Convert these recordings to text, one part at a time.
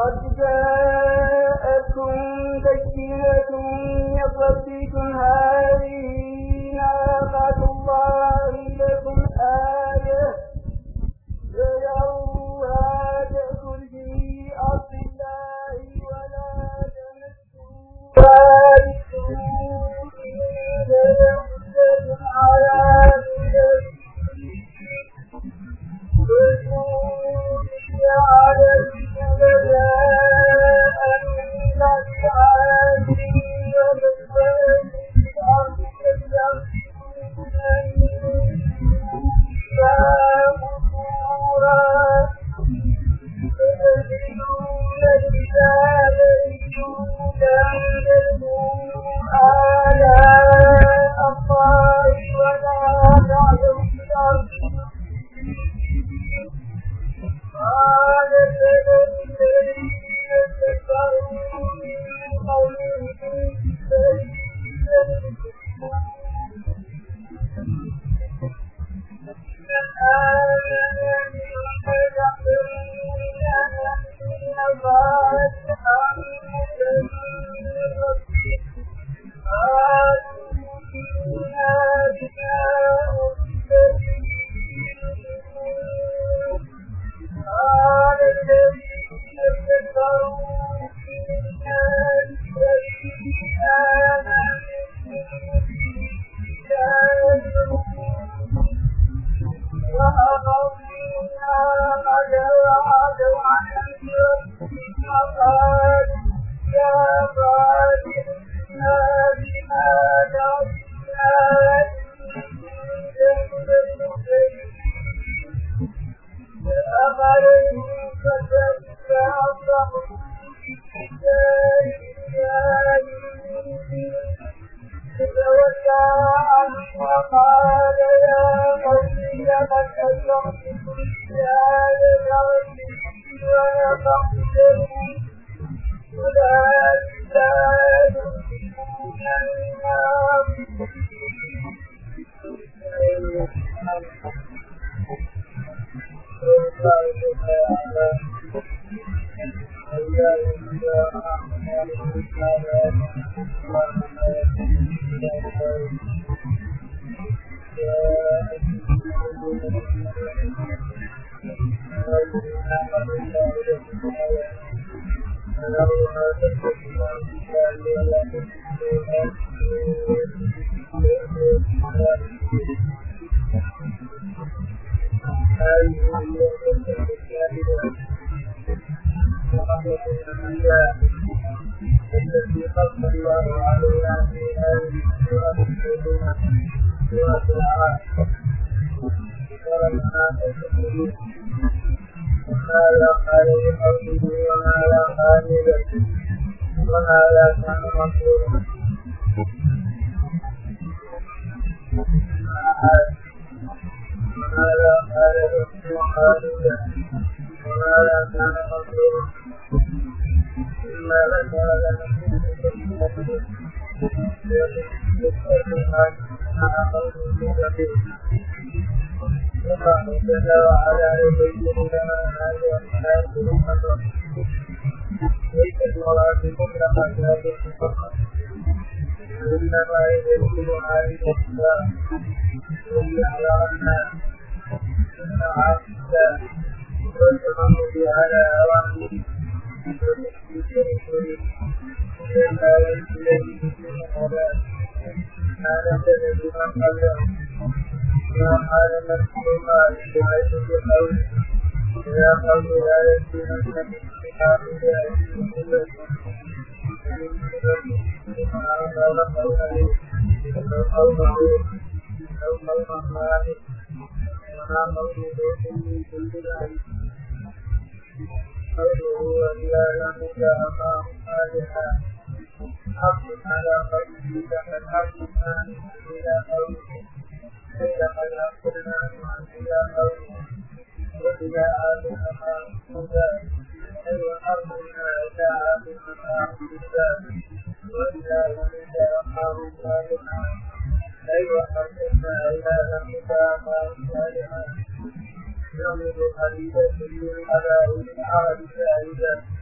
قد جاءتكم بينة من ربكم هذه ناقة الله لكم آية فذروها تأكل في أرض الله ولا تمسوها بسوء فيمسكم عذاب على الجبلاء من العاد ومسوها في الأرض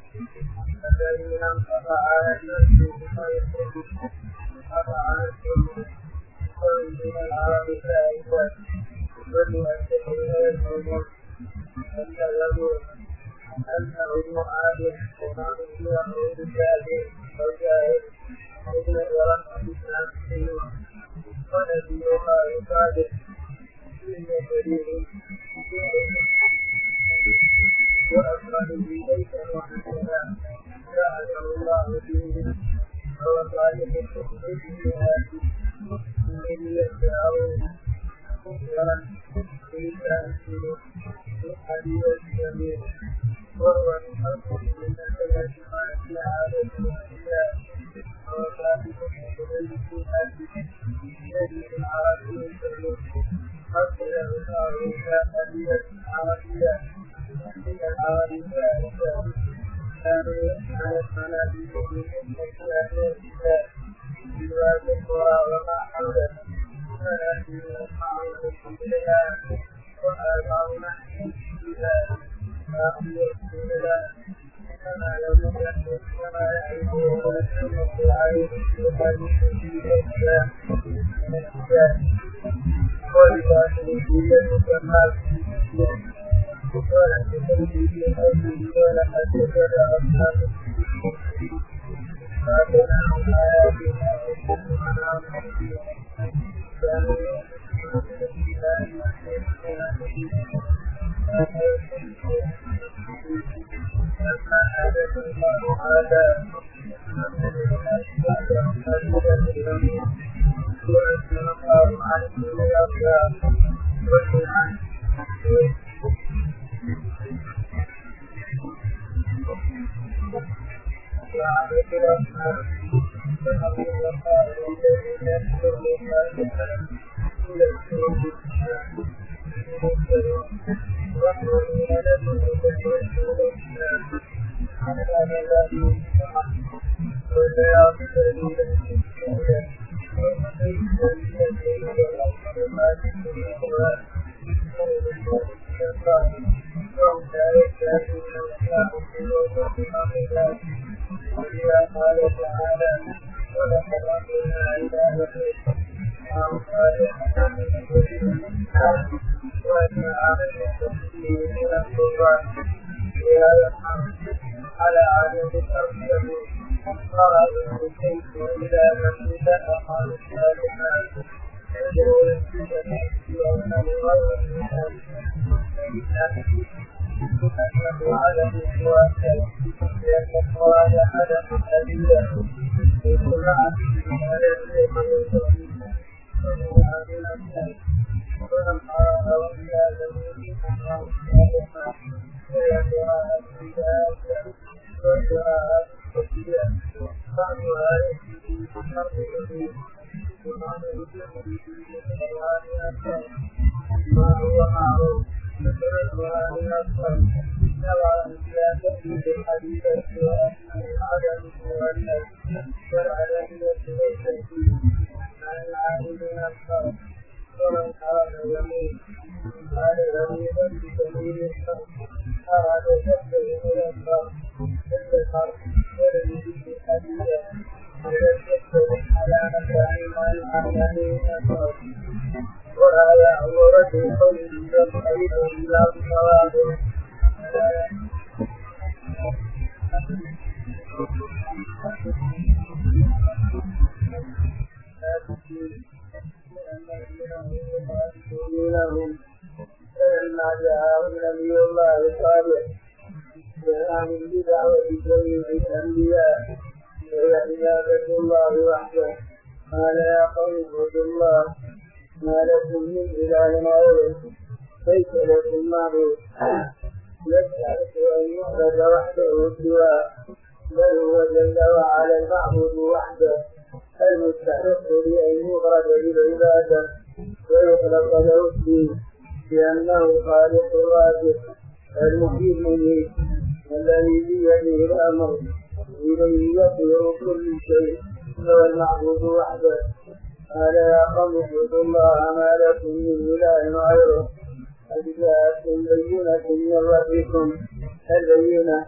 الذين انقطع نفسه خيرهم أفعلتم من العرب فائدة والمؤسسة الأمور فكذبوا أنه عادل ومعروف الجاهل والجاهل إن ورحمة نفسه ونبي الله صادق إن كريم وأكرم إليك وحسنا جعله الله فيه وهو صادق الصدق الذي يدعو خيرا في تأثيره حديث الجميل وهو الحق من الثلاث في عادة الأشياء وهو صادق الصدق الذي العربي الجميل حصل الله حديث العربية من العربية كانوا على المنابر من الأشياء بواد القرى وما حوله ونحن نسمعهم بها وآباؤنا بها وأخبركم بها كما لم يكن كما يعرفون ونسمع العين وحديث في الأشياء من الأشياء ولباس الدنيا والمال ولا تكلم في الأرض ولا حدث أصحاب فاتناهم آياتنا وكفرنا كانوا لما حدث الله على وأثنى الله على كل أخلاق والسلام وعليك الأسماء فنقول الله الذين يذكرون الله وَأَنْزَلْنَا لَكُمْ تَسْبِحُونَ عَلَى الَّذِي على عدد الأرض قال الحسين إلى مسجد أقام الصالحات يدعو السجن وأنه غير أنه عدم الواحد لأن القرآن عدم الأدلة وسمعت على الذي ولما أولى ذنوبي أنه الصالحات ويدعى الإجابة ودعاء الكثير بعضها يجري بشرطه ومعنى ما هو معروف مثلها لنفسه نوع الزيادة بالحديثة وأن العدم مؤنث والعدمية ليست فيه عن العالم نفسه ومن كان يمين كان غريبا بسبيل الحق أراد شده إلى الحق الحق ولم يجد الحديثة ويشده على مكان العالمين نفسه وهذا هو رجل قول ينقلب إلى الصواب لهم فلما جاءهم نبي الله صالح جاءهم بدعوة جميع الأنبياء وهي عبادة الله وحده قال يا قوم اعبدوا الله ما لكم من إله غيره ليس لكم معبود يستحق أن يعبد وحده سواه بل هو جل وعلا المعبود وحده المستحق لأن يغرد بالعبادة ويطلق له الدين لأنه خالق الرازق المحيي المميت الذي بيده الأمر إليه يصير كل شيء هو المعبود وحده قال يا قوم اعبدوا الله ما لكم من إله غيره قد جاءتكم بينة من ربكم البينة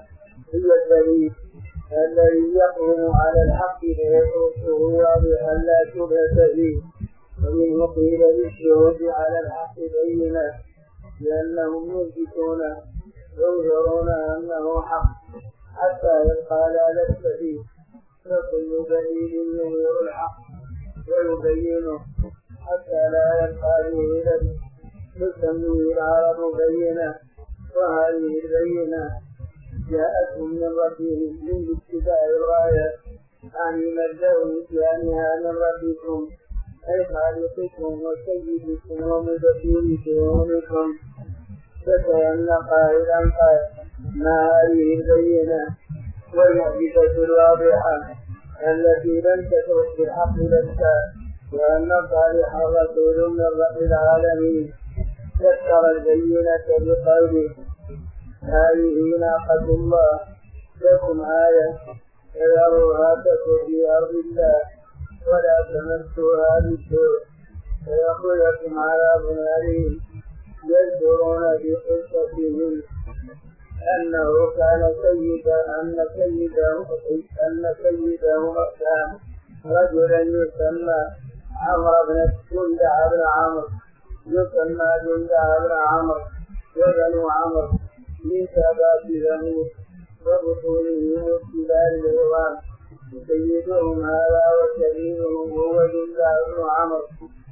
هي الدليل الذي يقوم على الحق فيتركه واضحا لا شبهة فيه. ومنه قيل للشهود على الحق بينا لأنهم يثبتونه يظهرون أنه حق حتى يبقى لا لبس فيه. فكل دليل يظهر الحق ويبينه حتى لا يبقى فيه لبس تسميه العرب بينة. وهذه البينة جاءتهم من ربهم من ابتداء الغاية يعني مبدأ إتيانها من ربكم أي خالقكم وسيدكم ومدبر شؤونكم. فكأن قائلا قال ما هذه البينة والمعجزة الواضحة التي لم تترك بالحق لبسا وأن الصالح رسول من رب العالمين. ذكر البينة بقوله هذه ناقة الله لكم آية فذروها تكن في أرض الله ولا تمسوها بسوء فيأخذكم عذاب أليم. يذكرون في قصتهم أنه كان سيده كان رجلا يسمى عمرو بن جندع بن عمرو وبنو عمرو من سبات ثمود وبطونهم وابتلال العظام. سيدهم هذا وكبيرهم هو جندع بن عمرو.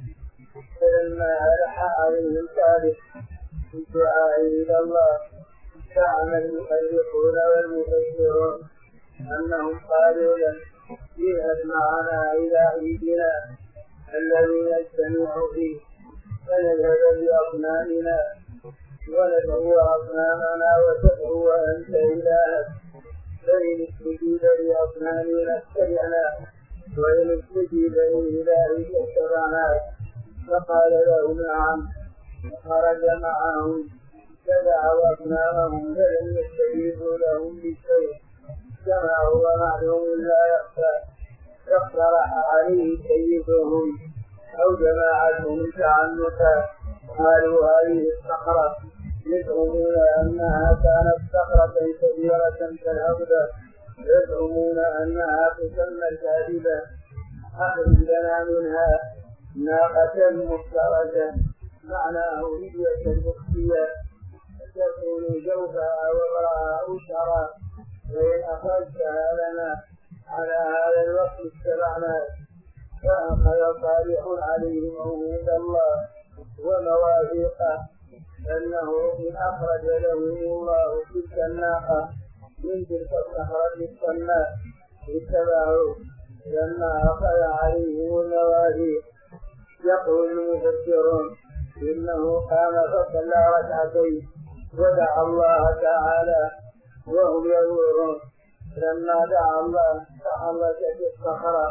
فلما ألح عليهم صالح في الدعاء إلى الله زعم المؤرخون والمفسرون أنهم قالوا له اذهب معنا إلى عيدنا الذي نجتمع فيه فنذهب بأصنامنا وندعو أصنامنا وتدعو أنت إلهك فإن استجيب لأصنامنا اتبعنا وإن استجيب لإلهك اتبعناك. فقال له نعم. فخرج معهم فدعوا أصنامهم فلم يستجيبوا لهم بشيء كما هو معلوم لا يخفى. فاقترح عليه سيدهم أو جماعتهم تعنتا قالوا هذه الصخرة يزعمون أنها كانت صخرة كبيرة كالهودة يزعمون أنها تسمى الكاذبة. أخرج لنا منها ناقة مفترجة معناه هدية مخفية تكون جوفها وغرها أشرا وإن أخرجتها لنا على هذا الوقت اتبعناك. فأخذ صالح عليهم عهود الله ومواثيقه أنه إن أخرج لهم الله تلك الناقة من تلك الصخرة الصماء اتبعوا لما أخذ عليهم المواثيق. يقول المفسرون إنه قام فصلى ركعتين ودعا الله تعالى وهم يدورون. لما دعا الله تحركت الصخرة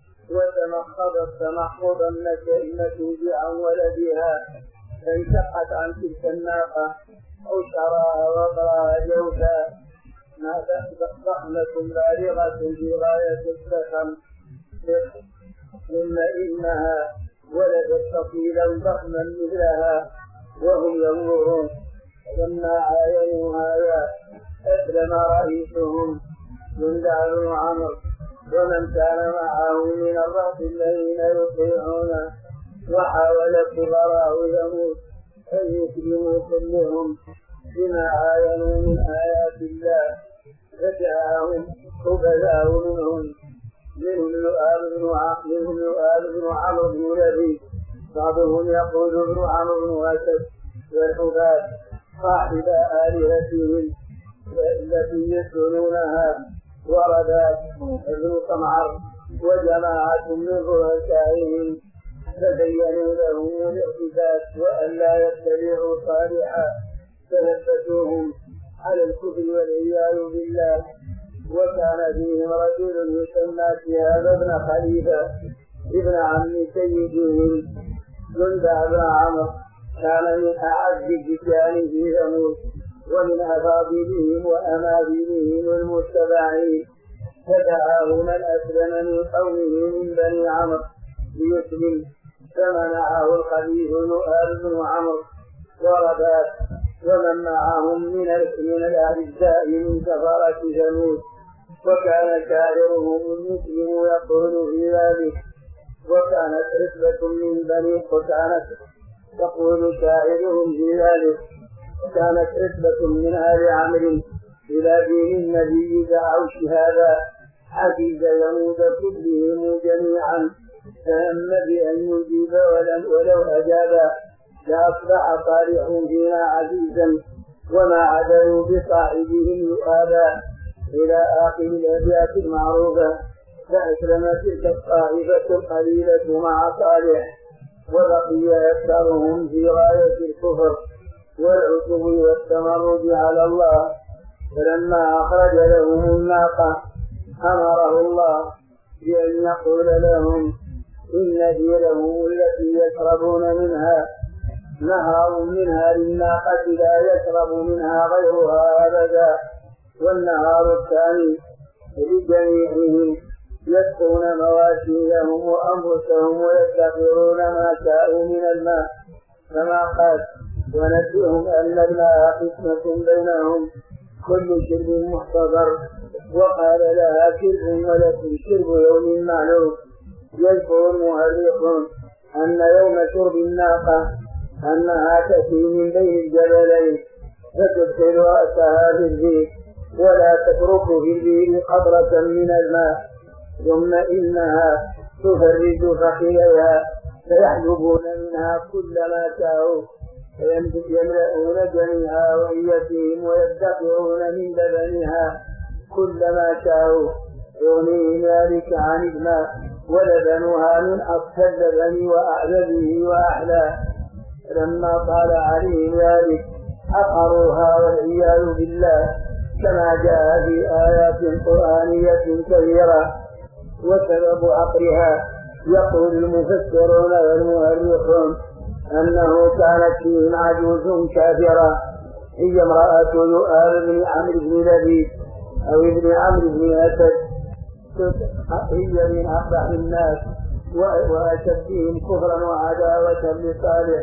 وتمخضت تمخضا النتيج عن ولدها فانشقت عن تلك الناقة أشرها وضرها جوفا ضخمة بالغة في غاية الزخم ثم إنها ولدت طفيلا ضخما مثلها وهم ينظرون. لما عاينوا هذا أسلم رئيسهم جندع بن عمرو ومن كان معه من الرهط الذين يطيعونه وحاول كبراء ثمود أن يسلموا كلهم بما عاينوا من آيات الله فجاءهم خبثاء منهم لؤاب بن عمرو بن لبيد بعضهم يقول ابن عمرو بن أسد والحباب صاحب آلهتهم التي يسألونها وردات ابن سمعر وجماعة من رؤسائهم فبينوا لهم الاعتداد وأن لا يتبعوا صالحا فثبتوهم على الكفر والعياذ بالله. وكان فيهم رجل يسمى شهاب بن خليفة ابن عم سيدهم جندع بن عمرو كان من أعز الرجال في ثمود ومن أفاضلهم وأماثلهم المتبعين. فدعاه من أسلم من قومه من بني عمرو ليسلم فمنعه الخليفة لؤاب بن عمرو وربات ومن معهم من الأعزاء من سفرة ثمود، وكان شاعرهم المسلم يقول في ذلك: وكانت عتبة من بني من آل عمرو إلى دين النبي دعوا شهادا حفيظ يهود كلهم جميعا، فهم بأن يجيب ولو أجابا لأصبح صالح فينا عزيزا، وما عدلوا بصاحبهم يؤابا، إلى آخر الأبيات المعروفة. فأسلم تلك الطائفة القليلة مع صالح، وبقي أكثرهم في غاية الكفر والعتب والتمرد على الله. فلما أخرج لهم الناقة أمره الله بأن يقول لهم: إن ديرهم التي يشربون منها نهار منها للناقة لا يشرب منها غيرها أبدا، والنهار الثاني لجميعهم يسقون مواشيهم وأنفسهم ويدخرون ما شاءوا من الماء، كما قال: ونبئهم أن الماء قسمة بينهم كل شرب محتضر، وقال لها شرب ولكم شرب يوم معلوم. يذكر المؤرخون أن يوم شرب الناقة أنها تأتي من بين الجبلين فتدخل رأسها في البير ولا تترك في البير قطرة من الماء، ثم إنها تفرج فخذيها فيحجبون منها كل ما شاءوا، يملؤون جميعها وإيتهم ويدخرون من لبنها كل ما شاءوا، يغنيهم ذلك عن الماء، ولبنها من أصفى اللبن وأعذبه وأحلاه. لما طال عليهم ذلك عقروها والعياذ بالله، كما جاء في آيات قرآنية كثيرة. وسبب عقرها يقول المفسرون والمؤرخون أنه كانت فيهم عجوز كافرة، هي امرأة يؤاب بن عمرو بن لبيد أو ابن عمرو بن أسد، هي من أقبح الناس وأشدهم كفرا وعداوة لصالح،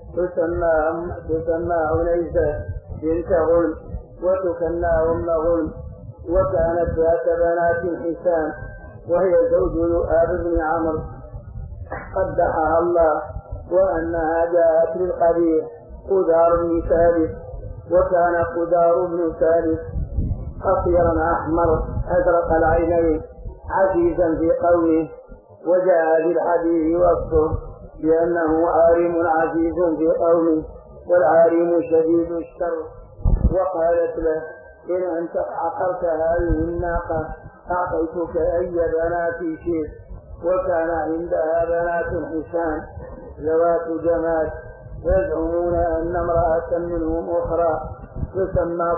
تسمى عنيسة بنت غلم وتكنى أم غلم، وكانت ذات بنات حسان، وهي زوج يؤاب بن عمرو قدحها الله، وأنها جاءت للقبيح قدار بن ثالث، وكان قدار بن ثالث قصيرا أحمر أزرق العينين عزيزا في قومه، وجاء بالحديث وصفه بأنه عارم عزيز في قومه، والعارم شديد الشر. وقالت له: إن أنت عقرت هذه الناقة أعطيتك أي بنات شئت. وكان عندها بنات حسان ذوات جمال، يزعمون أن امرأة منهم أخرى تسمى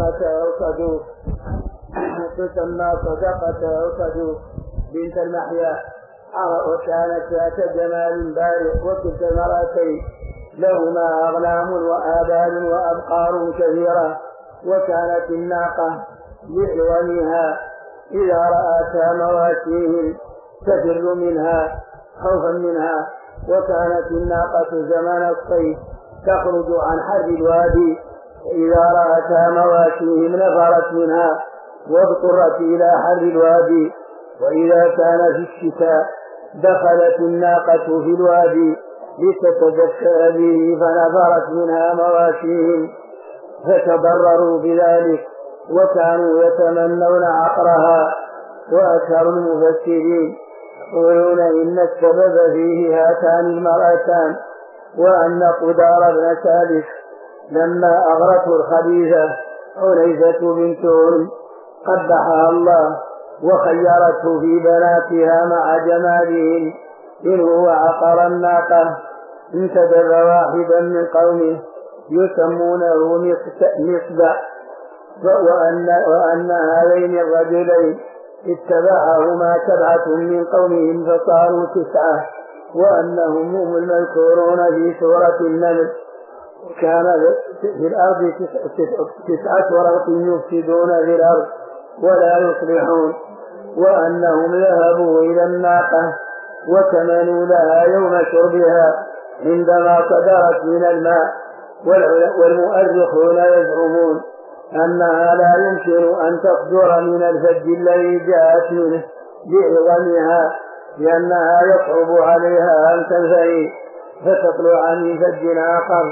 صدقة أو صدوق بنت المحيا، وكانت ذات جمال بارق. وكلتا المرأتين لهما أغنام وآبال وأبقار كثيرة، وكانت الناقة لحومها إذا رأتها مواشيهم تفر منها خوفا منها، وكانت الناقة زمان الصيف تخرج عن حر الوادي، إذا رأتها مواشيهم نفرت منها واضطرت إلى حر الوادي، وإذا كان في الشتاء دخلت الناقة في الوادي لتتدفأ به فنفرت منها مواشيهم، فتضرروا بذلك وكانوا يتمنون عقرها. وأكثر المفسرين يقولون إن السبب فيه هاتان المرأتان، وأن قدار بن ثالث لما أغرته الخبيثة عنيسة بنت غلم قدحها الله وخيرته في بناتها مع جمالهم، إن هو عقر الناقة انتدب واحدا من قومه يسمونه مصدع، وأن هذين الرجلين اتبعهما 7 من قومهم فصاروا 9، وأنهم هم المذكورون في سورة النمل. كان في الأرض 9 ورهط يفسدون في الأرض ولا يصلحون، وأنهم ذهبوا إلى الناقة وتمنوا لها يوم شربها عندما صدرت من الماء، والمؤرخون يزعمون أنها لا يمكن أن تصدر من الفج الذي جاءت منه بعظمها، لأنها يصعب عليها أن تنفري فتطلع من فج آخر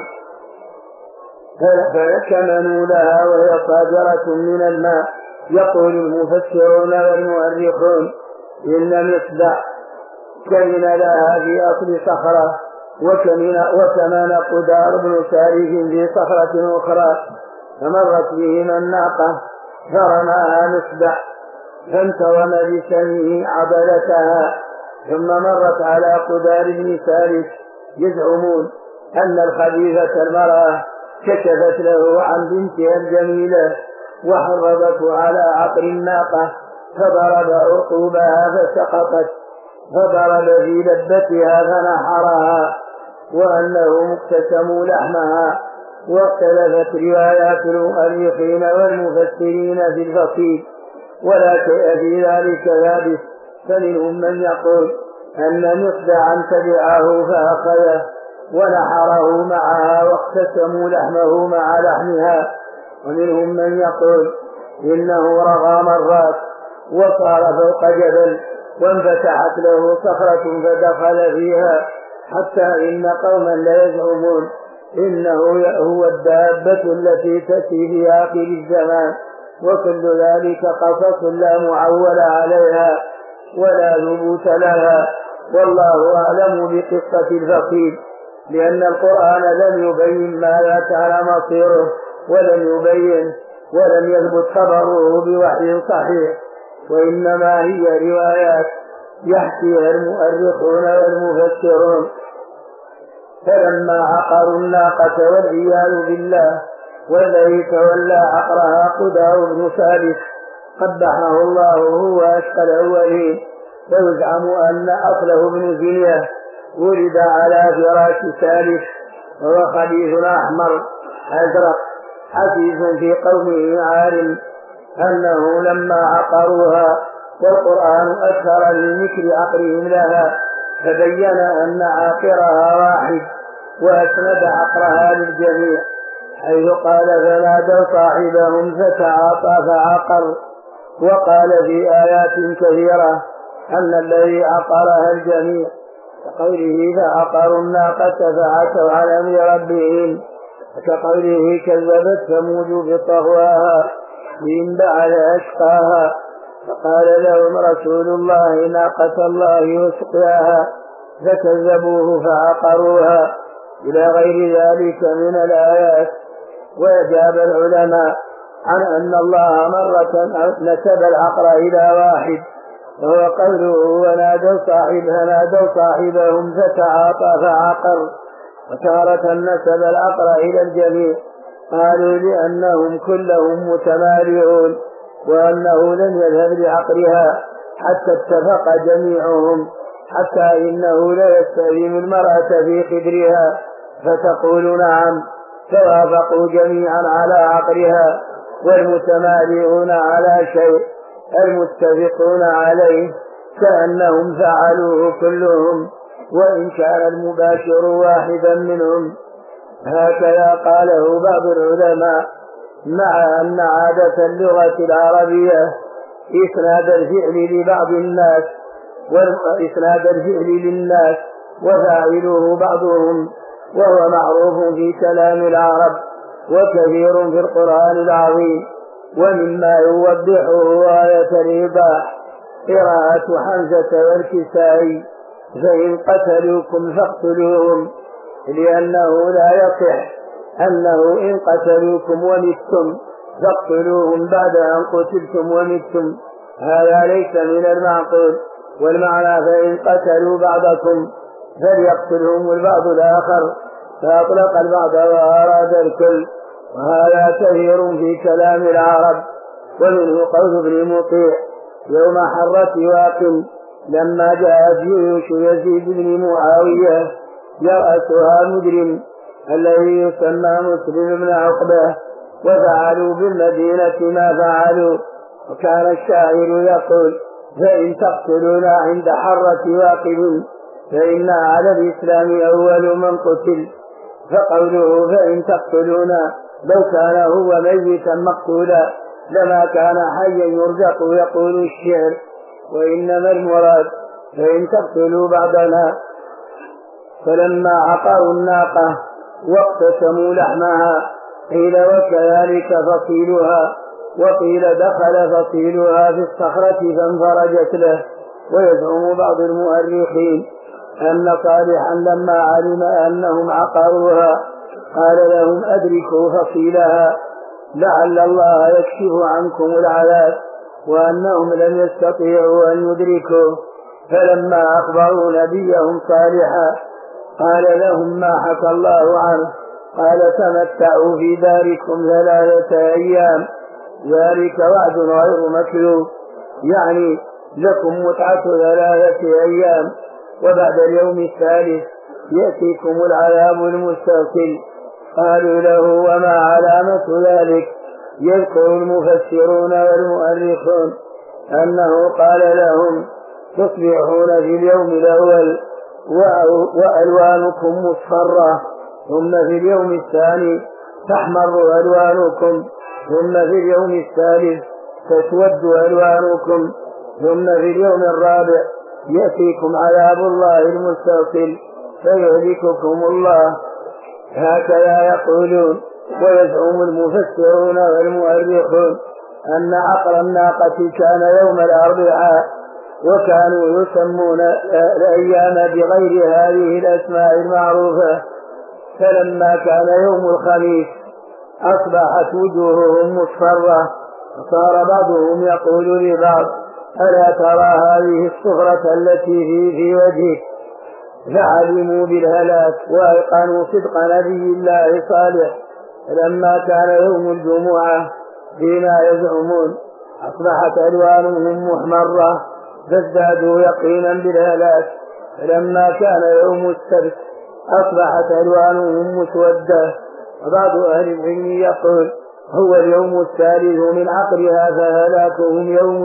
فيكمنوا لها وهي صادرة من الماء. يقول المفسرون والمؤرخون إن مصدع كمن لها في أصل صخرة، وكمن قدار بن سارف في صخرة أخرى، فمرت بهما الناقة فرماها مصدع فانتوم بسنه عضلتها، ثم مرت على قدار بن سارف. يزعمون أن الخبيثة المرأة كشفت له عن بنتها الجميلة وحرضته على عقر الناقة فضرب عقوبها فسقطت، فضرب في لبتها فنحرها، وأنه مقتسم لحمها. واختلفت روايات المؤرخين والمفسرين في الفصيل ولا شيء في ذلك ثابت، فمنهم من يقول أن مصدعا تبعه فأخذه ونحره معها واقتسموا لحمه مع لحمها، ومنهم من يقول إنه رغى مرات وصار فوق جبل وانفتحت له صخرة فدخل فيها، حتى إن قوما ليزعمون إنه هو الدابة التي تأتي في آخر الزمان. وكل ذلك قصص لا معول عليها ولا ثبوت لها، والله أعلم بقصة الفقيد، لأن القرآن لم يبين ماذا كان مصيره ولم يثبت خبره بوحي صحيح، وإنما هي روايات يحكيها المؤرخون والمفسرون. فلما عقروا الناقة والعياذ بالله، والذي تولى عقرها قدار بن ثابت قبحه الله هو أشقى الأولين. ويزعم أن أصله بن زنية ولد على فراش ثالث، وهو خبيث أحمر أزرق حفيظ في قومه عالم، أنه لما عقروها والقرآن أكثر من ذكر عقرهم لها فبين أن عاقرها واحد وأسند عقرها للجميع، حيث قال فنادوا صاحبهم فتعاطى فعقر. وقال في آيات كثيرة أن الذي عقرها الجميع، كقوله فعقروا الناقة فعتوا عن أمر ربهم، وكقوله كذبت ثمود بطغواها إذ بعث أشقاها فقال لهم رسول الله ناقة الله وسقياها فكذبوه فعقروها، إلى غير ذلك من الآيات. وأجاب العلماء عن أن الله مرة نسب العقر إلى واحد، وهو قوله ونادوا صاحبهم فتعاطى فعقر، وتارة نسب العقر إلى الجميع، قالوا لأنهم كلهم متمالئون، وأنه لم يذهب لعقرها حتى اتفق جميعهم، حتى إنه لا يستأذن المرأة في خدرها فتقول نعم، فوافقوا جميعا على عقرها، والمتمالئون على شيء المتفقون عليه كأنهم فعلوه كلهم، وإن كان المباشر واحدا منهم. هكذا قاله بعض العلماء، مع أن عادة اللغة العربية إسناد الفعل لبعض الناس وإسناد الفعل للناس وفاعله بعضهم، وهو معروف في كلام العرب وكثير في القرآن العظيم. ومما يوضحه آية الإيضاح قراءة حمزة والكسائي فإن قتلوكم فاقتلوهم، لأنه لا يصح أنه إن قتلوكم ومتم فاقتلوهم بعد أن قتلتم ومتم، هذا ليس من المعقول. والمعنى فإن قتلوا بعضكم فليقتلهم البعض الآخر، فأطلق البعض وأراد الكل، وهذا كثير في كلام العرب. ومنه قول ابن مطيع يوم حرة واق لما جاءت جيوش يزيد بن معاوية يرأسها مجرم الذي يسمى مسلم بن عقبة، وفعلوا بالمدينة ما فعلوا. وكان الشاعر يقول فإن تقتلونا عند حرة واقب فإنا على الإسلام أول من قتل. فقوله فإن تقتلونا لو كان هو ميتا مقتولا لما كان حيا يرزق يقول الشعر، وإنما المراد فإن تقتلوا بعضنا. فلما عقروا الناقة واقتسموا لحمها قيل وكذلك فصيلها، وقيل دخل فصيلها في الصخرة فانفرجت له. ويزعم بعض المؤرخين أن صالحا لما علم أنهم عقروها قال لهم أدركوا فصيلها لعل الله يكشف عنكم العذاب، وأنهم لم يستطيعوا أن يدركوا. فلما أخبروا نبيهم صالحا قال لهم ما حكى الله عنه، قال تمتعوا في داركم 3 أيام ذلك وعد غير مكذوب، يعني لكم متعة 3 أيام، وبعد اليوم الثالث يأتيكم العذاب المستقل. قالوا له وما علامة ذلك؟ يذكر المفسرون والمؤرخون أنه قال لهم تصبحون في اليوم الأول وألوانكم مصفرة، ثم في اليوم الثاني تحمر ألوانكم، ثم في اليوم الثالث تسود ألوانكم، ثم في اليوم الرابع يأتيكم عذاب الله المستقل فيهلككم الله. هكذا يقولون. ويزعم المفسرون والمؤرخون أن عقر الناقة كان يوم الأربعاء، وكانوا يسمون الأيام بغير هذه الأسماء المعروفة. فلما كان يوم الخميس أصبحت وجوههم مصفرة، صار بعضهم يقول لبعض ألا ترى هذه الصفرة التي في وجهك؟ فعلموا بالهلاك وأيقنوا صدق نبي الله صالح. لما كان يوم الجمعة فيما يزعمون أصبحت ألوانهم محمرة فازدادوا يقينا بالهلاك. لما كان يوم السبت أصبحت ألوانهم مسودة. وبعض أهل العلم يقول هو اليوم الثالث من عقرها فهلاكهم يوم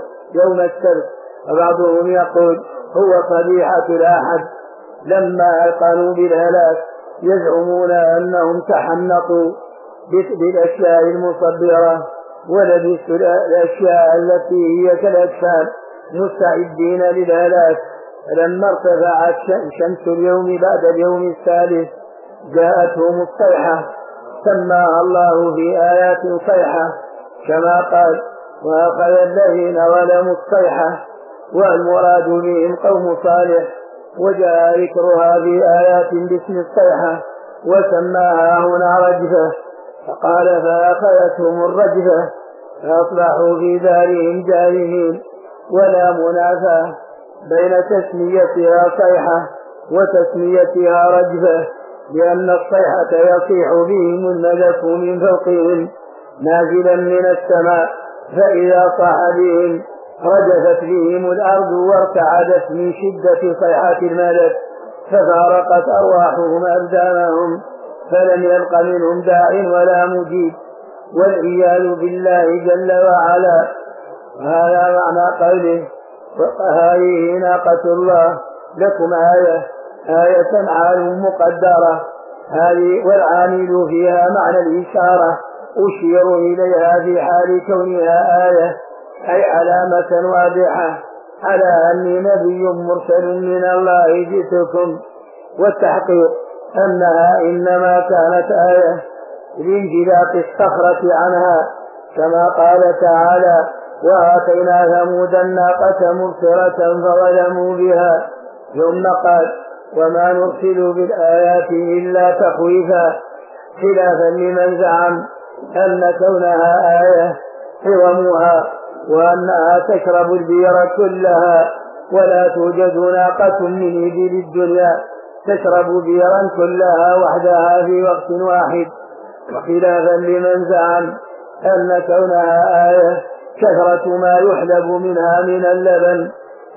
السبت. وبعضهم يقول هو صبيحة الأحد. لما أيقنوا بالهلاك يزعمون أنهم تحنقوا بالأشياء المصبرة ولبسوا الأشياء التي هي كالأجسام مستعدين للهلاك. لما ارتفعت شمس اليوم بعد اليوم الثالث جاءتهم الصيحة، سماها الله في آيات صيحة كما قال وأخذ الذين ظلموا الصيحة، والمراد بهم قوم صالح، وجاء ذكرها في آيات باسم الصيحة وسماها هنا رجفة، فقال فأخذتهم الرجفة فأصبحوا في دارهم جاثمين. ولا منافاة بين تسميتها صيحة وتسميتها رجفة، لأن الصيحة يصيح بهم الملك من فوقهم نازلا من السماء، فإذا صاح بهم رجفت بهم الأرض وارتعدت من شدة صيحة الملك، ففارقت أرواحهم أبدانهم فلم يبق منهم داع ولا مجيب، والعياذ بالله جل وعلا. وهذا معنى قوله هذه ناقة الله لكم آية عالم مقدرة. هذه والعامل فيها معنى الإشارة أشير إليها في حال كونها آية، أي علامة واضحة على أني نبي مرسل من الله جئتكم، والتحقيق أنها إنما كانت آية لانجلاق الصخرة عنها، كما قال تعالى وآتينا ثمود الناقة مبصرة فظلموا بها، ثم قال وما نرسل بالآيات إلا تخويفا، خلافا لمن زعم أن كونها آية حرمها وأنها تشرب البير كلها، ولا توجد ناقة من إبل الدنيا تشرب بيرا كلها وحدها في وقت واحد، وخلافا لمن زعم أن كونها آية كثرة ما يحلب منها من اللبن،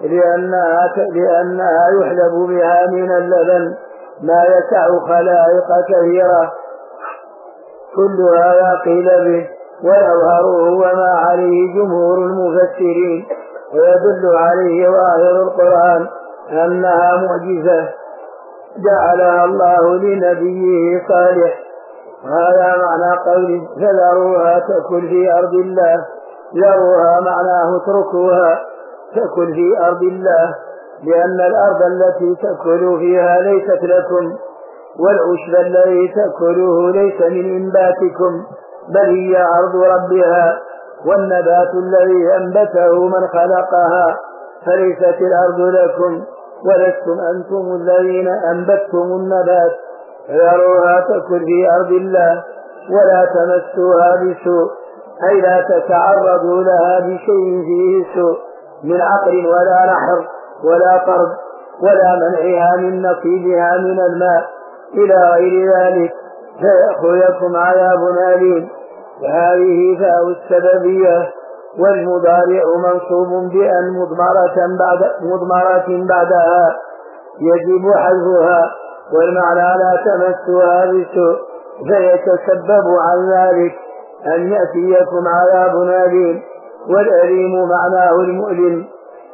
لأنها يحلب بها من اللبن ما يسع خلائق كثيرة كل هذا قيل به، ويظهر هو ما عليه جمهور المفسرين، ويدل عليه ظاهر القرآن أنها معجزة. جعلها الله لنبيه صالح. وهذا معنى قوله فذروها تأكل في أرض الله. ذروها معناه اتركوها تأكل في أرض الله، لأن الأرض التي تأكل فيها ليست لكم، والعشب الذي تأكله ليس من إنباتكم بل هي أرض ربها، والنبات الذي أنبته من خلقها، فليست الأرض لكم ولستم أنتم الذين أنبتتم النبات. فذروها تأكل في أرض الله ولا تمسوها بسوء، أي لا تتعرضوا لها بشيء فيه سوء من عقر ولا نحر ولا طرد ولا منعها من نصيبها من الماء إلى غير ذلك، فيأخذكم عذاب أليم. وهذه فاء السببية، والمضارع منصوب بأن مضمرة بعدها يجب حذفها، والمعنى لا تمسها بسوء، فيتسبب عن ذلك أن يأتيكم عذاب أليم. والأليم معناه المؤلم.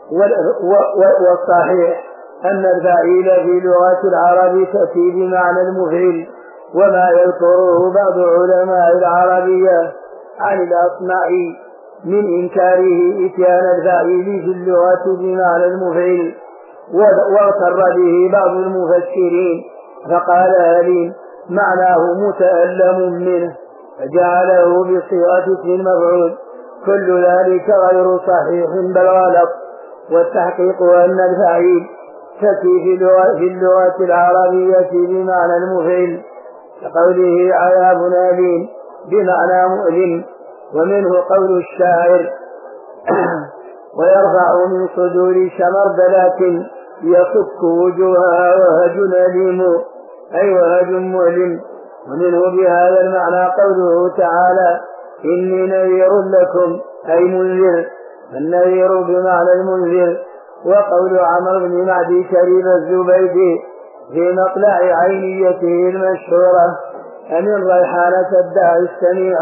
والصحيح أن الفاعل في لغة العرب تأتي بمعنى المفعل، وما يذكره بعض علماء العربية عن الأصمعي من إنكاره إتيان الفاعل في اللغة بمعنى المفعل، واغتر به بعض المفسرين فقال أليم معناه متألم منه، فجعله بصيغة اسم المفعول. كل ذلك غير صحيح بل غلط، والتحقيق أن الفاعل تأتي في اللغة العربية بمعنى المفعل، كقوله عذاب أليم بمعنى مؤلم. ومنه قول الشاعر ويرفع من صدور شمردلات يصك وجوهها وهج أليم، أي وهج مؤلم. ومنه بهذا المعنى قوله تعالى إني نذير لكم، أي منذر، النذير بمعنى المنذر. وقول عمرو بن معدي شريف الزبيدي في مطلع عينيته المشهورة أمن ريحانة الداعي السميع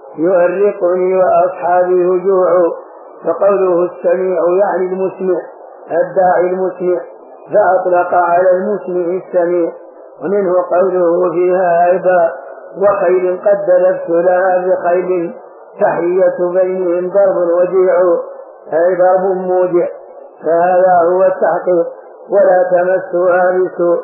يؤرقني وأصحابي هجوع، فقوله السميع يعني المسمع، الداعي المسمع، فأطلق على المسمع السميع. ومنه قوله فيها أيضا وخيل قد دلبت لها بخيل تحية بينهم ضرب وجيع، أي ضرب موجع. فهذا هو التحقيق. ولا تمسوها بسوء،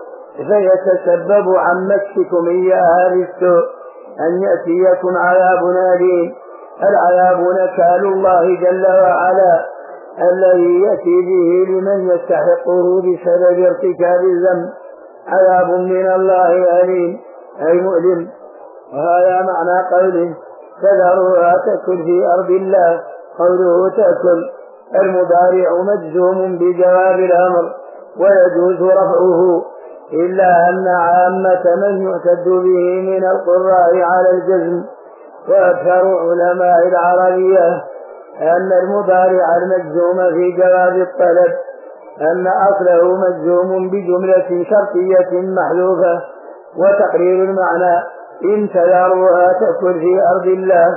فيتسبب عن مسكم إياها بالسوء أن يأتيكم عذاب أليم. العذاب نكال الله جل وعلا الذي يأتي به لمن يستحقه بسبب ارتكاب الذنب، عذاب من الله أليم أي مؤلم. وهذا معنى قوله فذروها تأكل في أرض الله. قوله تأكل المضارع مجزوم بجواب الأمر ويجوز رفعه، إلا أن عامة من يعتد به من القراء على الجزم، وأكثر علماء العربية أن المضارع المجزوم في جواب الطلب أن أصله مجزوم بجملة شرطية محذوفة، وتقرير المعنى إن تذروها تأكل في أرض الله.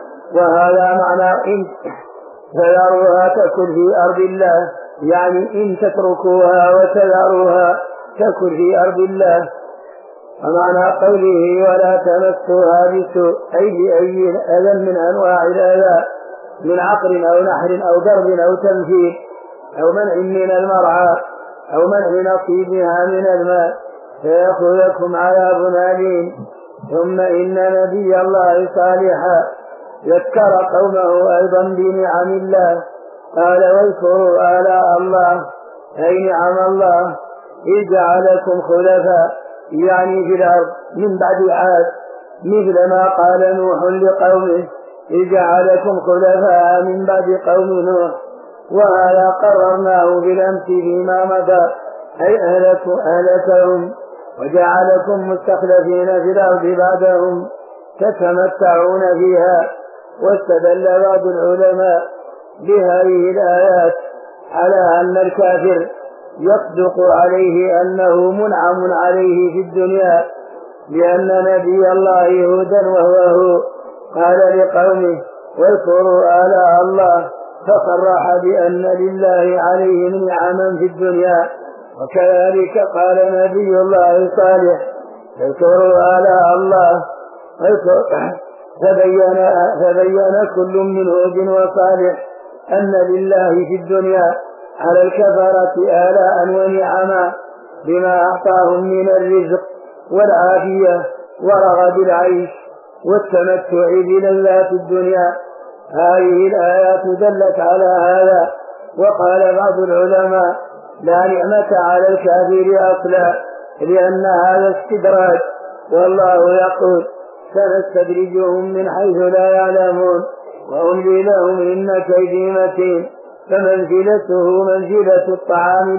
وهذا معنى إن تذروها تأكل في أرض الله، يعني إن تتركوها وتذروها تأكل في أرض الله. ومعنى قوله ولا تمسوها بسوء، أي بأي أذى من أنواع الأذى من عقر أو نحر أو ضرب أو تنفيذ أو منع من المرعى أو منع نصيبها من الماء، فيأخذكم عذاب أليم. ثم إن نبي الله صالحا ذكر قومه أيضا بنعم الله، قال واذكروا آلاء الله، أي نعم الله إذ جعلكم خلفاء، يعني في الأرض من بعد عاد، مثل ما قال نوح لقومه إذ جعلكم خلفاء من بعد قوم نوح. وهذا قررناه بالأمس فيما مضى، أي أهلكهم وجعلكم مستخلفين في الأرض بعدهم تتمتعون فيها. واستدل بعض العلماء بهذه الآيات على أن الكافر يصدق عليه أنه منعم عليه في الدنيا، لأن نبي الله هودا وهو قال لقومه واذكروا آلاء الله، فصرح بأن لله عليهم نعما في الدنيا وكذلك قال نبي الله صالح: اذكروا آلاء الله. فبين كل من هود وصالح أن لله في الدنيا على الكفرة آلاء ونعما بما أعطاهم من الرزق والعافية ورغد العيش والتمتع بلذات الدنيا. هذه الآيات دلت على هذا. وقال بعض العلماء: لا نعمة على الكافر أصلا، لأن هذا استدراج. والله يقول: سنستدرجهم من حيث لا يعلمون وأملي لهم إن كيدي متين. فمنزلته منزلة الطعام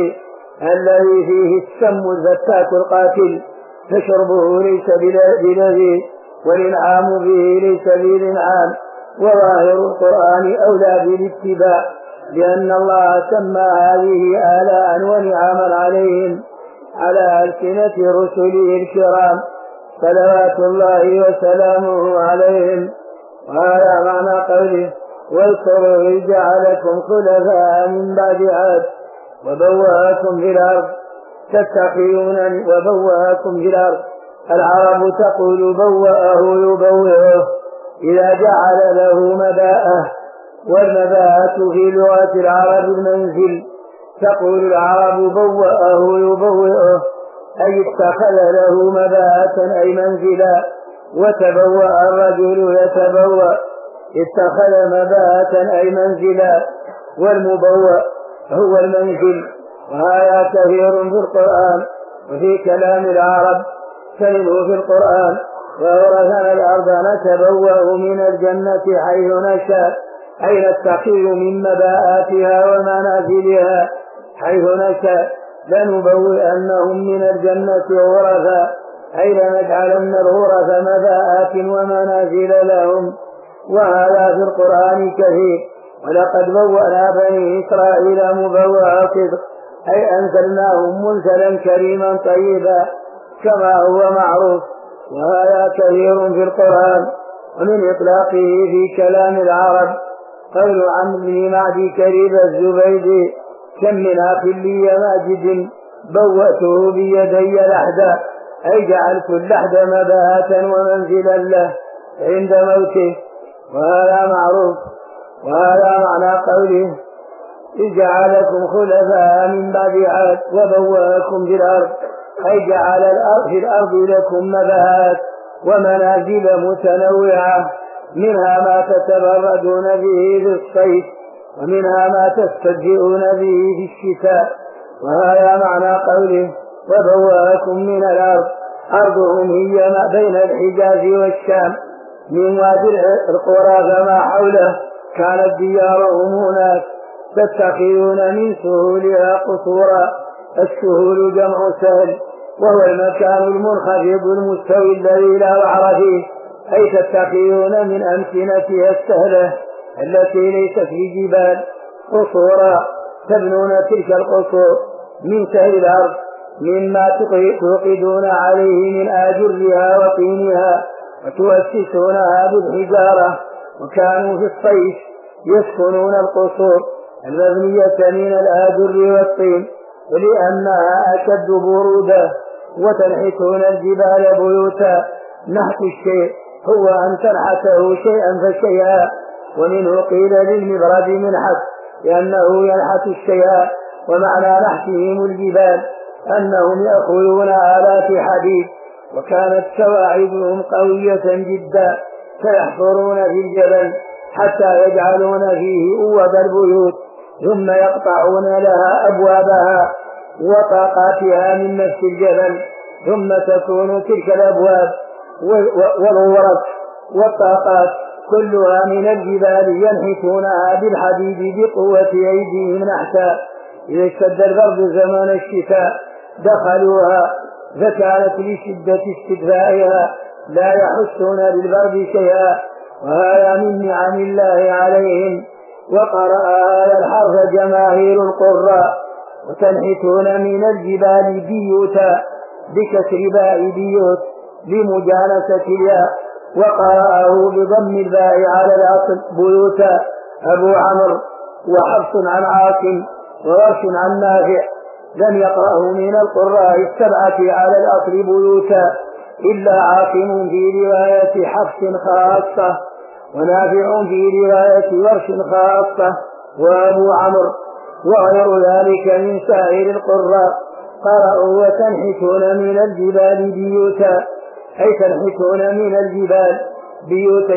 الذي فيه السم الزكاة القاتل، فشربه ليس بلذيذ، والإنعام به ليس بالإنعام. وظاهر القرآن أولى بالاتباع، لأن الله سمى هذه آلاء ونعما عليهم على ألسنة رسله الكرام صلوات الله وسلامه عليهم. وهذا معنى قوله: واذكروا إذ جعلكم خلفاء من بعد عاد وبوأكم في الأرض تتخذون وبوأكم في الأرض. العرب تقول بوأه يبوئه إذا جعل له مباءه، والمباءة في لغة العرب المنزل. تقول العرب بوأه يبوئه أي اتخذ له مباءة أي منزلا. وتبوأ الرجل يتبوأ، اتخذ مباءة أي منزلا، والمبوأ هو المنزل. وهذا كثير في القرآن وفي كلام العرب. فمنه في القرآن: وأورثنا الأرض نتبوأ من الجنة حيث نشاء، أي نتخذ من مباءاتها ومنازلها حيث نشاء. لنبوئنهم من الجنة غرفا، أي لنجعلن الغرف مباءات ومنازل لهم. وهذا في القرآن كثير. ولقد بوأنا بني إسرائيل مبوأ صدق، أي أنزلناهم منزلا كريما طيبا كما هو معروف. وهذا كثير في القرآن. ومن إطلاقه في كلام العرب قول عن ابن معدي كريب الزبيدي: كم من أخ لي ماجد بوأته بيدي لحدا، أي جعلت اللحد مباءة ومنزلا له عند موته. وهذا معروف. وهذا معنى قوله: إذ جعلكم خلفاء من بعد عاد وبوأكم في الأرض، أي جعل في الأرض لكم مباءات ومنازل متنوعة، منها ما تتبردون به في الصيف، ومنها ما تستجئون به في الشتاء. وهذا معنى قوله: وبوأكم من الأرض. أرضهم هي ما بين الحجاز والشام من وادي القرى فما حوله، كانت ديارهم هناك. تتخذون من سهولها قصورا. السهول جمع سهل، وهو المكان المنخفض المستوي الذي لا بحر فيه، أي تتخذون من أمكنتها السهلة التي ليست في جبال قصورا. تبنون تلك القصور من سهل الأرض مما توقدون عليه من آجرها وطينها، وتؤسسونها بالحجارة. وكانوا في الصيف يسكنون القصور المبنية من الآجر والطين، ولأنها أشد برودة. وتنحتون الجبال بيوتا. نحت الشيء هو أن تنحته شيئا فشيئا، ومنه قيل للمبرد منحت لأنه ينحت الشيء. ومعنى نحتهم الجبال أنهم يأخذون آلات حديد، وكانت سواعدهم قوية جدا، فيحفرون في الجبل حتى يجعلون فيه أوض البيوت، ثم يقطعون لها أبوابها وطاقاتها من نفس الجبل، ثم تكون تلك الأبواب والغرف والطاقات كلها من الجبال ينحتونها بالحديد بقوة أيديهم نحتا. إذا اشتد البرد زمان الشتاء دخلوها، فكانت لشدة استدفائها لا يحسون بالبرد شيئا. وهذا من نعم الله عليهم. وقرأ هذا الحرف جماهير القراء: وتنحتون من الجبال بيوتا بكسر باء بيوت لمجانسة الياء، وقرأه بضم الباء على الأصل بيوتا أبو عمرو وحفص عن عاصم وورش عن نافع لم يقرأه من القراء السبعة على الأصل بيوتا إلا عاصم في رواية حفص خاصة، ونافع في رواية ورش خاصة، وأبو عمرو وغير ذلك من سائر القراء قرأوا وتنحتون من الجبال بيوتا، أي تنحتون من الجبال بيوتا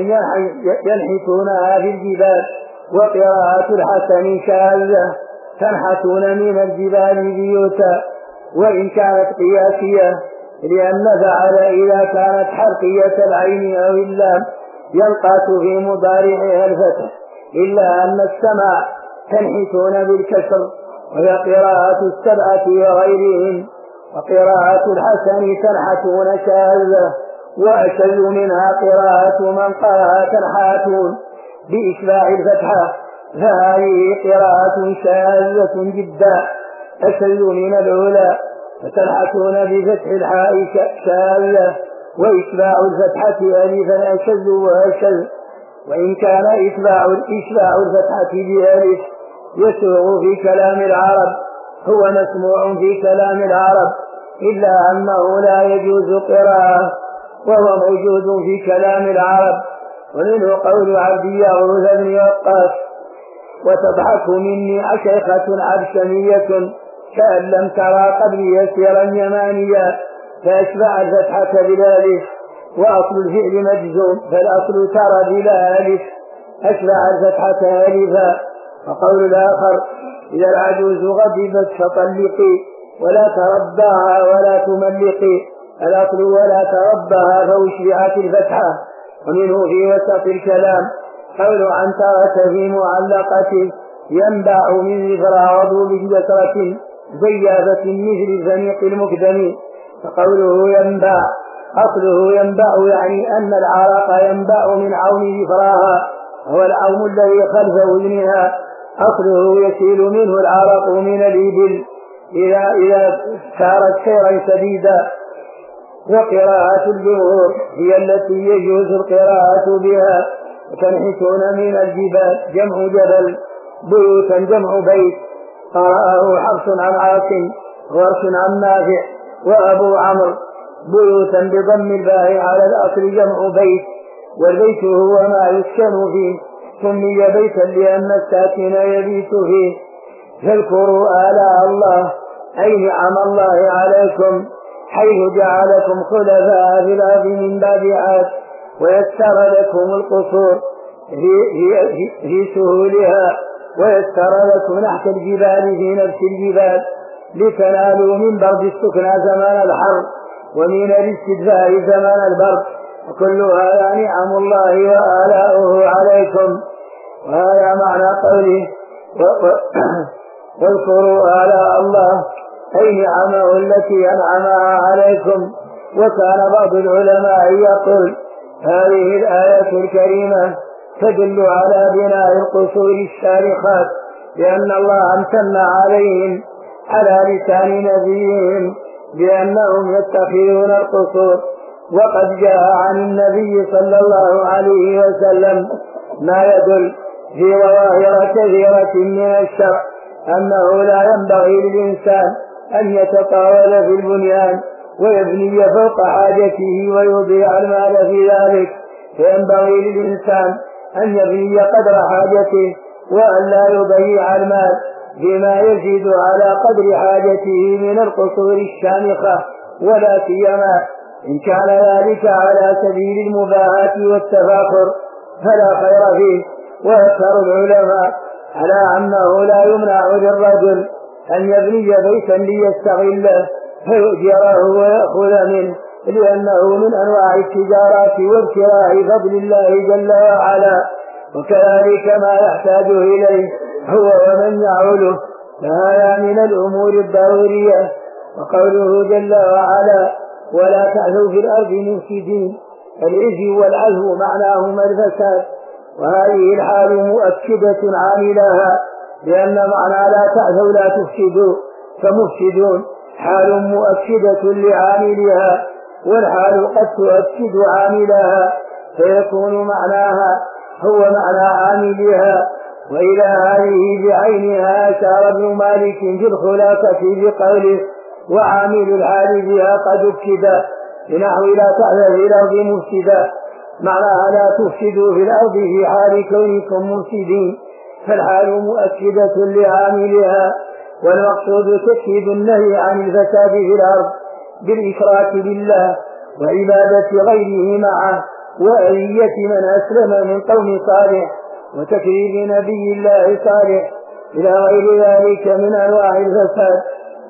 ينحتونها في الجبال. وقراءة الحسن شاذة تنحتون من الجبال بيوتا، وإن كانت قياسية لأن فعل إذا كانت حرقية العين أو اللام ينقاس في مضارعها الفتح، إلا أن السماع تنحتون بالكسر، وهي قراءة السبعة وغيرهم. وقراءة الحسن تنحتون شاذة، وأشد منها قراءة من قرأ تنحتون بإشباع الفتحة، فهذه قراءة شاذة جدا أشد من الأولى. فتنحتون بفتح الحاء شاذة، وإشباع الفتحة ألفا أشد وأشد. وإن كان إشباع الفتحة بألف يسوغ في كلام العرب هو مسموع في كلام العرب، إلا أنه لا يجوز قراءة وهو موجود في كلام العرب. ومنه قول عبد يغوث بن وقاص: وتضحك مني أشيخة عبشمية كأن لم ترى قبلي يسيرا يمانيا، فأشبع الفتحة بالالف، وأصل الفعل مجزوم فالأصل ترى بلا ألف، أشبع الفتحة ألفا. وقول الآخر: إذا العجوز غضبت فطلقي ولا ترباها ولا تملقي، الأصل ولا ترباها فأشبعت الفتحة. ومنه في وسط الكلام قول عنترة في معلقة: ينبع من ذكرى بجسرة زيافة مثل الزنيق المكدم. فقوله ينبع أصله ينبع يعني أن العرق ينبع من عون ذكراها، هو العون الذي خلف وزنها، أصله يسيل منه العرق من الإبل إذا سارت سيرا شديدا. وقراءة الجمهور هي التي يجوز القراءة بها. وتنحتون من الجبال جمع جبل، بيوتا جمع بيت. قرأه حفص عن عاصم، ورش عن نافع، وأبو عمرو بيوتا بضم الباء على الأصل جمع بيت، والبيت هو ما يسكن فيه، سمي بيتا لأن الساكن يبيت فيه. فاذكروا آلاء الله أي نعم الله عليكم حيث جعلكم خلفاء في الأرض من بعد عاد، ويسر لكم القصور في سهولها، ويسر لكم نحت الجبال في نفس الجبال، لتنالوا من برد السكنى زمان الحر ومن الاستدفاء زمان البرد، وكل هذا نعم الله وآلاؤه عليكم. وهذا معنى قوله واذكروا آلاء الله أي نعمه التي أنعمها عليكم. وكان بعض العلماء يقول: هذه الآية الكريمة تدل على بناء القصور الشارخات، لأن الله امتن عليهم على لسان نبيهم بأنهم يتخذون القصور. وقد جاء عن النبي صلى الله عليه وسلم ما يدل في ظواهر كثيرة من الشرع أنه لا ينبغي للإنسان أن يتطاول في البنيان ويبني فوق حاجته ويضيع المال في ذلك، فينبغي للإنسان أن يبني قدر حاجته وأن لا يضيع المال بما يزيد على قدر حاجته من القصور الشامخة، ولا سيما إن كان ذلك على سبيل المباهاة والتفاخر فلا خير فيه. وأكثر العلماء على أنه لا يمنع للرجل أن يبني بيتا ليستغله فيؤجره ويأخذ منه، لأنه من أنواع التجارات وابتغاء فضل الله جل وعلا. وكذلك ما يحتاج إليه هو ومن يعوله، فهذا من الأمور الضرورية. وقوله جل وعلا: ولا تعثوا في الأرض مفسدين، العزي والعزو معناهما الفساد، وهذه الحال مؤكدة عاملها، لأن معنى لا تعثوا لا تفسدوا فمفسدون حال مؤكدة لعاملها، والحال قد تؤكد عاملها، فيكون معناها هو معنى عاملها، وإلى هذه بعينها أشار ابن مالك في الخلاصة بقوله وعامل الحال بها قد أكد بنحو لا تعثوا في الأرض مفسدا، معناها لا تفسدوا في الأرض في حال كونكم مفسدين، فالحال مؤكدة لعاملها، والمقصود تكيد النهي عن الفساد في الأرض بالإشراك بالله وعبادة غيره معه وأذية من أسلم من قوم صالح وتكذيب نبي الله صالح إلى غير ذلك من أنواع الفساد.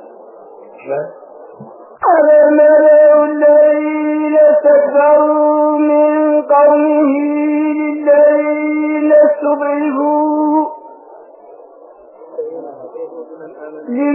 الملأ الذين استكبروا من قومه للذين